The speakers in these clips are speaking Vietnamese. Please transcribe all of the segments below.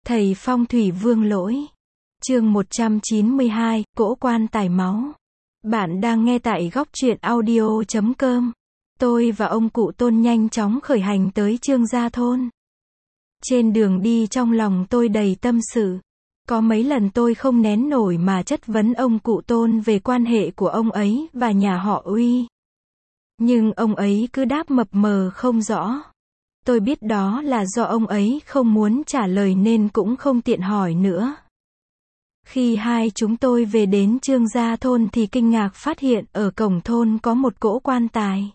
Thầy Phong thủy Vương Lỗi. Chương 192, Cỗ quan tài máu. Bạn đang nghe tại góc truyện audio.com. Tôi và ông cụ Tôn nhanh chóng khởi hành tới Trương Gia Thôn. Trên đường đi trong lòng tôi đầy tâm sự. Có mấy lần tôi không nén nổi mà chất vấn ông cụ Tôn về quan hệ của ông ấy và nhà họ Uy. Nhưng ông ấy cứ đáp mập mờ không rõ. Tôi biết đó là do ông ấy không muốn trả lời nên cũng không tiện hỏi nữa. Khi hai chúng tôi về đến Trương Gia Thôn thì kinh ngạc phát hiện ở cổng thôn có một cỗ quan tài.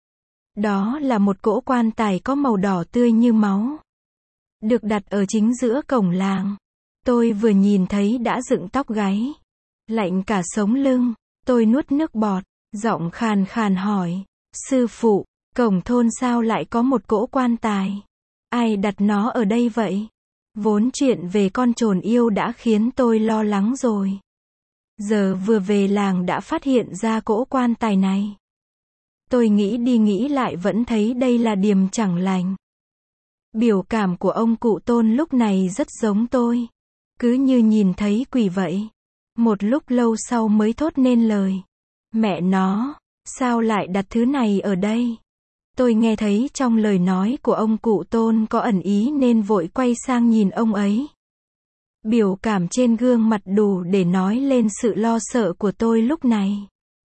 Đó là một cỗ quan tài có màu đỏ tươi như máu. Được đặt ở chính giữa cổng làng. Tôi vừa nhìn thấy đã dựng tóc gáy. Lạnh cả sống lưng. Tôi nuốt nước bọt, giọng khàn khàn hỏi. Sư phụ, cổng thôn sao lại có một cỗ quan tài? Ai đặt nó ở đây vậy? Vốn chuyện về con trồn yêu đã khiến tôi lo lắng rồi. Giờ vừa về làng đã phát hiện ra cỗ quan tài này. Tôi nghĩ đi nghĩ lại vẫn thấy đây là điềm chẳng lành. Biểu cảm của ông cụ Tôn lúc này rất giống tôi. Cứ như nhìn thấy quỷ vậy. Một lúc lâu sau mới thốt nên lời. Mẹ nó, sao lại đặt thứ này ở đây? Tôi nghe thấy trong lời nói của ông cụ Tôn có ẩn ý nên vội quay sang nhìn ông ấy. Biểu cảm trên gương mặt đủ để nói lên sự lo sợ của tôi lúc này.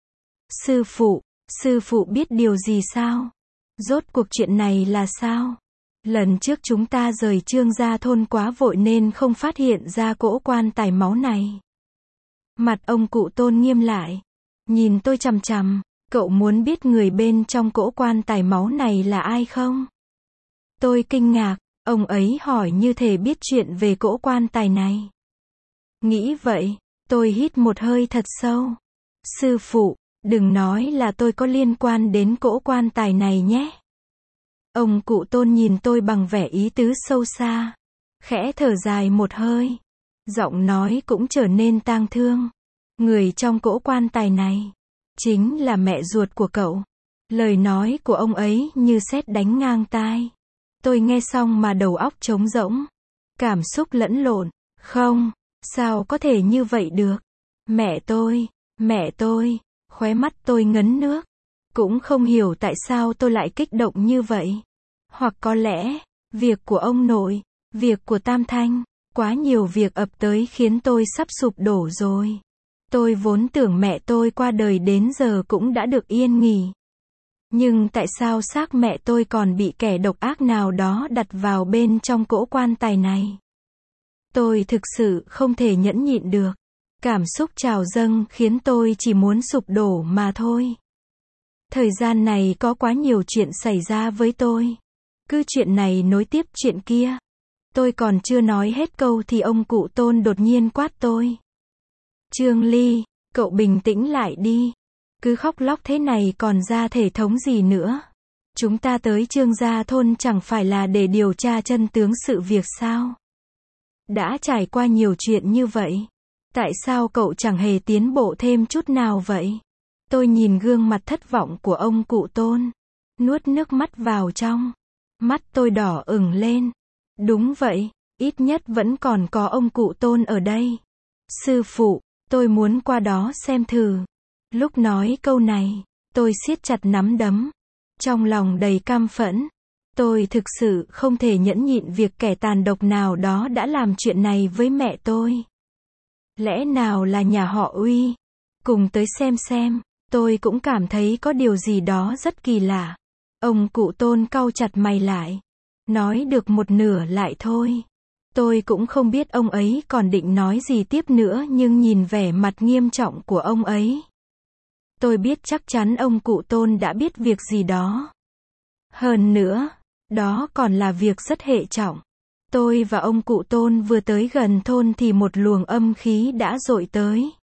Sư phụ biết điều gì sao? Rốt cuộc chuyện này là sao? Lần trước chúng ta rời Trương Gia Thôn quá vội nên không phát hiện ra cỗ quan tài máu này. Mặt ông cụ Tôn nghiêm lại. Nhìn tôi chằm chằm. Cậu muốn biết người bên trong cỗ quan tài máu này là ai không? Tôi kinh ngạc, ông ấy hỏi như thể biết chuyện về cỗ quan tài này. Nghĩ vậy, tôi hít một hơi thật sâu. Sư phụ, đừng nói là tôi có liên quan đến cỗ quan tài này nhé. Ông cụ Tôn nhìn tôi bằng vẻ ý tứ sâu xa. Khẽ thở dài một hơi. Giọng nói cũng trở nên tang thương. Người trong cỗ quan tài này chính là mẹ ruột của cậu. Lời nói của ông ấy như sét đánh ngang tai. Tôi nghe xong mà đầu óc trống rỗng. Cảm xúc lẫn lộn. Không, sao có thể như vậy được? Mẹ tôi, khóe mắt tôi ngấn nước. Cũng không hiểu tại sao tôi lại kích động như vậy. Hoặc có lẽ, việc của ông nội, việc của Tam Thanh, quá nhiều việc ập tới khiến tôi sắp sụp đổ rồi. Tôi vốn tưởng mẹ tôi qua đời đến giờ cũng đã được yên nghỉ. Nhưng tại sao xác mẹ tôi còn bị kẻ độc ác nào đó đặt vào bên trong cỗ quan tài này? Tôi thực sự không thể nhẫn nhịn được. Cảm xúc trào dâng khiến tôi chỉ muốn sụp đổ mà thôi. Thời gian này có quá nhiều chuyện xảy ra với tôi. Cứ chuyện này nối tiếp chuyện kia. Tôi còn chưa nói hết câu thì ông cụ Tôn đột nhiên quát tôi. Trương Ly, cậu bình tĩnh lại đi. Cứ khóc lóc thế này còn ra thể thống gì nữa. Chúng ta tới Trương Gia Thôn chẳng phải là để điều tra chân tướng sự việc sao? Đã trải qua nhiều chuyện như vậy. Tại sao cậu chẳng hề tiến bộ thêm chút nào vậy? Tôi nhìn gương mặt thất vọng của ông cụ Tôn. Nuốt nước mắt vào trong. Mắt tôi đỏ ửng lên. Đúng vậy, ít nhất vẫn còn có ông cụ Tôn ở đây. Sư phụ, tôi muốn qua đó xem thử. Lúc nói câu này, tôi siết chặt nắm đấm. Trong lòng đầy căm phẫn. Tôi thực sự không thể nhẫn nhịn việc kẻ tàn độc nào đó đã làm chuyện này với mẹ tôi. Lẽ nào là nhà họ Uy? Cùng tới xem, tôi cũng cảm thấy có điều gì đó rất kỳ lạ. Ông cụ Tôn cau chặt mày lại. Nói được một nửa lại thôi. Tôi cũng không biết ông ấy còn định nói gì tiếp nữa nhưng nhìn vẻ mặt nghiêm trọng của ông ấy. Tôi biết chắc chắn ông cụ Tôn đã biết việc gì đó. Hơn nữa, đó còn là việc rất hệ trọng. Tôi và ông cụ Tôn vừa tới gần thôn thì một luồng âm khí đã dội tới.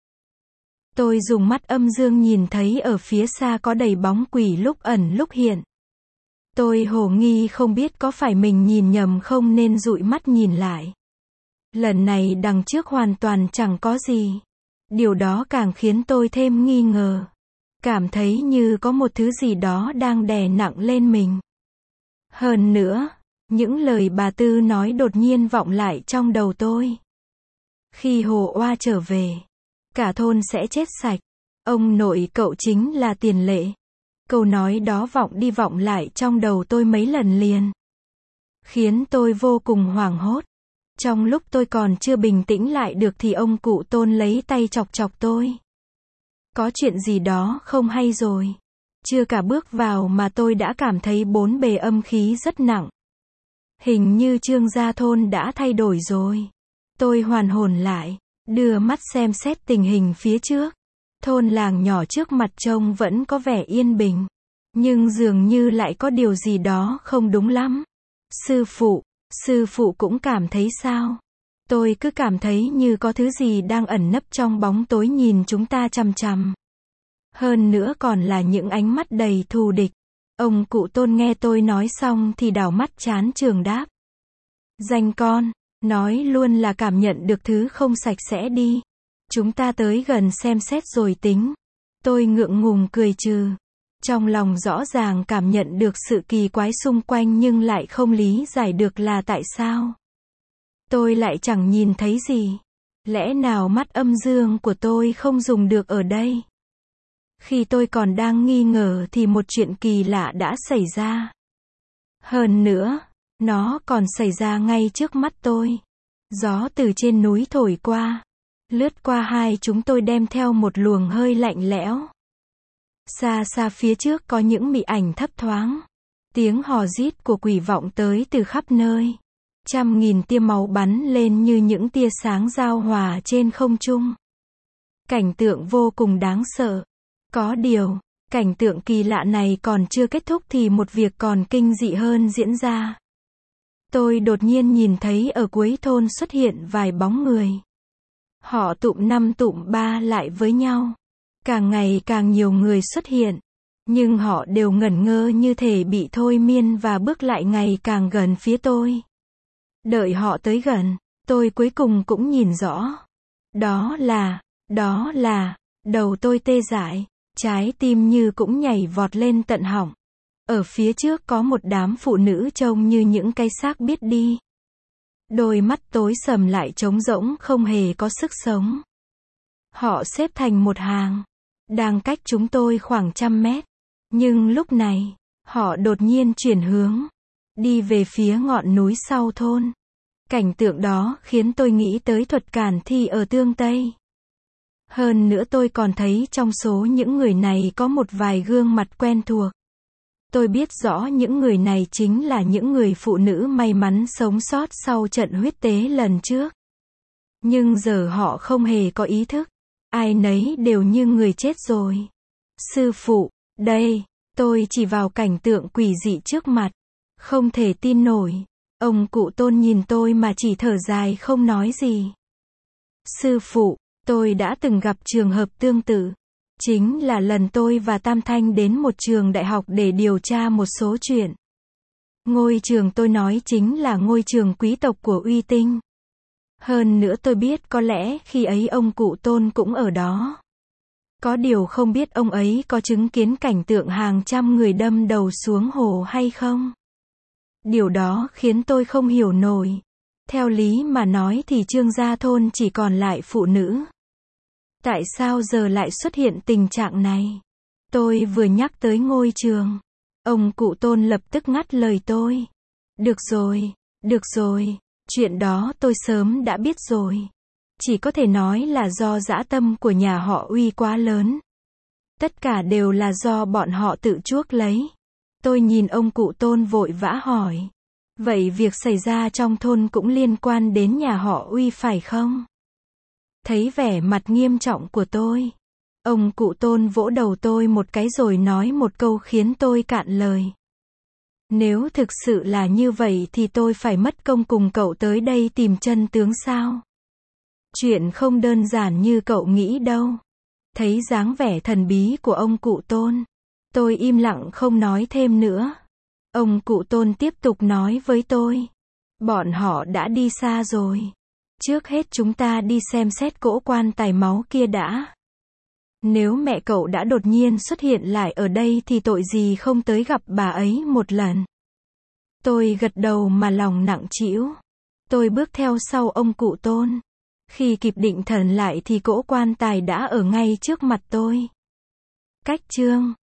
Tôi dùng mắt âm dương nhìn thấy ở phía xa có đầy bóng quỷ lúc ẩn lúc hiện. Tôi hồ nghi không biết có phải mình nhìn nhầm không nên dụi mắt nhìn lại. Lần này đằng trước hoàn toàn chẳng có gì. Điều đó càng khiến tôi thêm nghi ngờ. Cảm thấy như có một thứ gì đó đang đè nặng lên mình. Hơn nữa, Những lời bà Tư nói đột nhiên vọng lại trong đầu tôi. Khi Hồ Oa trở về, cả thôn sẽ chết sạch. Ông nội cậu chính là tiền lệ. Câu nói đó vọng đi vọng lại trong đầu tôi mấy lần liền, khiến tôi vô cùng hoảng hốt. Trong lúc tôi còn chưa bình tĩnh lại được thì ông cụ Tôn lấy tay chọc chọc tôi. Có chuyện gì đó không hay rồi. Chưa cả bước vào mà tôi đã cảm thấy bốn bề âm khí rất nặng. Hình như Trương gia thôn đã thay đổi rồi. Tôi hoàn hồn lại, đưa mắt xem xét tình hình phía trước. Thôn làng nhỏ trước mặt trông vẫn có vẻ yên bình, nhưng dường như lại có điều gì đó không đúng lắm. Sư phụ cũng cảm thấy sao? Tôi cứ cảm thấy như có thứ gì đang ẩn nấp trong bóng tối nhìn chúng ta chằm chằm. Hơn nữa còn là những ánh mắt đầy thù địch. Ông cụ Tôn nghe tôi nói xong thì đảo mắt chán trường đáp. Danh con, nói luôn là cảm nhận được thứ không sạch sẽ đi. Chúng ta tới gần xem xét rồi tính. Tôi ngượng ngùng cười trừ. Trong lòng rõ ràng cảm nhận được sự kỳ quái xung quanh nhưng lại không lý giải được là tại sao. Tôi lại chẳng nhìn thấy gì. Lẽ nào mắt âm dương của tôi không dùng được ở đây? Khi tôi còn đang nghi ngờ thì một chuyện kỳ lạ đã xảy ra. Hơn nữa, nó còn xảy ra ngay trước mắt tôi. Gió từ trên núi thổi qua, lướt qua hai chúng tôi đem theo một luồng hơi lạnh lẽo. Xa xa phía trước có những mị ảnh thấp thoáng. Tiếng hò rít của quỷ vọng tới từ khắp nơi. Trăm nghìn tia máu bắn lên như những tia sáng giao hòa trên không trung. Cảnh tượng vô cùng đáng sợ. Có điều, cảnh tượng kỳ lạ này còn chưa kết thúc thì một việc còn kinh dị hơn diễn ra. Tôi đột nhiên nhìn thấy ở cuối thôn xuất hiện vài bóng người. Họ tụm năm tụm ba lại với nhau. Càng ngày càng nhiều người xuất hiện. Nhưng họ đều ngẩn ngơ như thể bị thôi miên và bước lại ngày càng gần phía tôi. Đợi họ tới gần, tôi cuối cùng cũng nhìn rõ. Đó là, đầu tôi tê dại, trái tim như cũng nhảy vọt lên tận họng. Ở phía trước có một đám phụ nữ trông như những cái xác biết đi. Đôi mắt tối sầm lại trống rỗng không hề có sức sống. Họ xếp thành một hàng, đang cách chúng tôi khoảng 100 mét. Nhưng lúc này, họ đột nhiên chuyển hướng, đi về phía ngọn núi sau thôn. Cảnh tượng đó khiến tôi nghĩ tới thuật càn thi ở Tương Tây. Hơn nữa tôi còn thấy trong số những người này có một vài gương mặt quen thuộc. Tôi biết rõ những người này chính là những người phụ nữ may mắn sống sót sau trận huyết tế lần trước. Nhưng giờ họ không hề có ý thức. Ai nấy đều như người chết rồi. Sư phụ, đây, tôi chỉ vào cảnh tượng quỷ dị trước mặt. Không thể tin nổi. Ông cụ Tôn nhìn tôi mà chỉ thở dài không nói gì. Sư phụ, tôi đã từng gặp trường hợp tương tự. Chính là lần tôi và Tam Thanh đến một trường đại học để điều tra một số chuyện. Ngôi trường tôi nói chính là ngôi trường quý tộc của Uy Tinh. Hơn nữa tôi biết có lẽ khi ấy ông cụ Tôn cũng ở đó. Có điều không biết ông ấy có chứng kiến cảnh tượng hàng trăm người đâm đầu xuống hồ hay không. Điều đó khiến tôi không hiểu nổi. Theo lý mà nói thì Trương gia thôn chỉ còn lại phụ nữ. Tại sao giờ lại xuất hiện tình trạng này? Tôi vừa nhắc tới ngôi trường. Ông cụ Tôn lập tức ngắt lời tôi. Được rồi, chuyện đó tôi sớm đã biết rồi. Chỉ có thể nói là do dã tâm của nhà họ Uy quá lớn. Tất cả đều là do bọn họ tự chuốc lấy. Tôi nhìn ông cụ Tôn vội vã hỏi. Vậy việc xảy ra trong thôn cũng liên quan đến nhà họ Uy phải không? Thấy vẻ mặt nghiêm trọng của tôi, ông cụ Tôn vỗ đầu tôi một cái rồi nói một câu khiến tôi cạn lời. Nếu thực sự là như vậy thì tôi phải mất công cùng cậu tới đây tìm chân tướng sao? Chuyện không đơn giản như cậu nghĩ đâu. Thấy dáng vẻ thần bí của ông cụ Tôn, tôi im lặng không nói thêm nữa. Ông cụ Tôn tiếp tục nói với tôi. Bọn họ đã đi xa rồi. Trước hết chúng ta đi xem xét cỗ quan tài máu kia đã. Nếu mẹ cậu đã đột nhiên xuất hiện lại ở đây thì tội gì không tới gặp bà ấy một lần. Tôi gật đầu mà lòng nặng trĩu. Tôi bước theo sau ông cụ Tôn. Khi kịp định thần lại thì cỗ quan tài đã ở ngay trước mặt tôi. Cách chương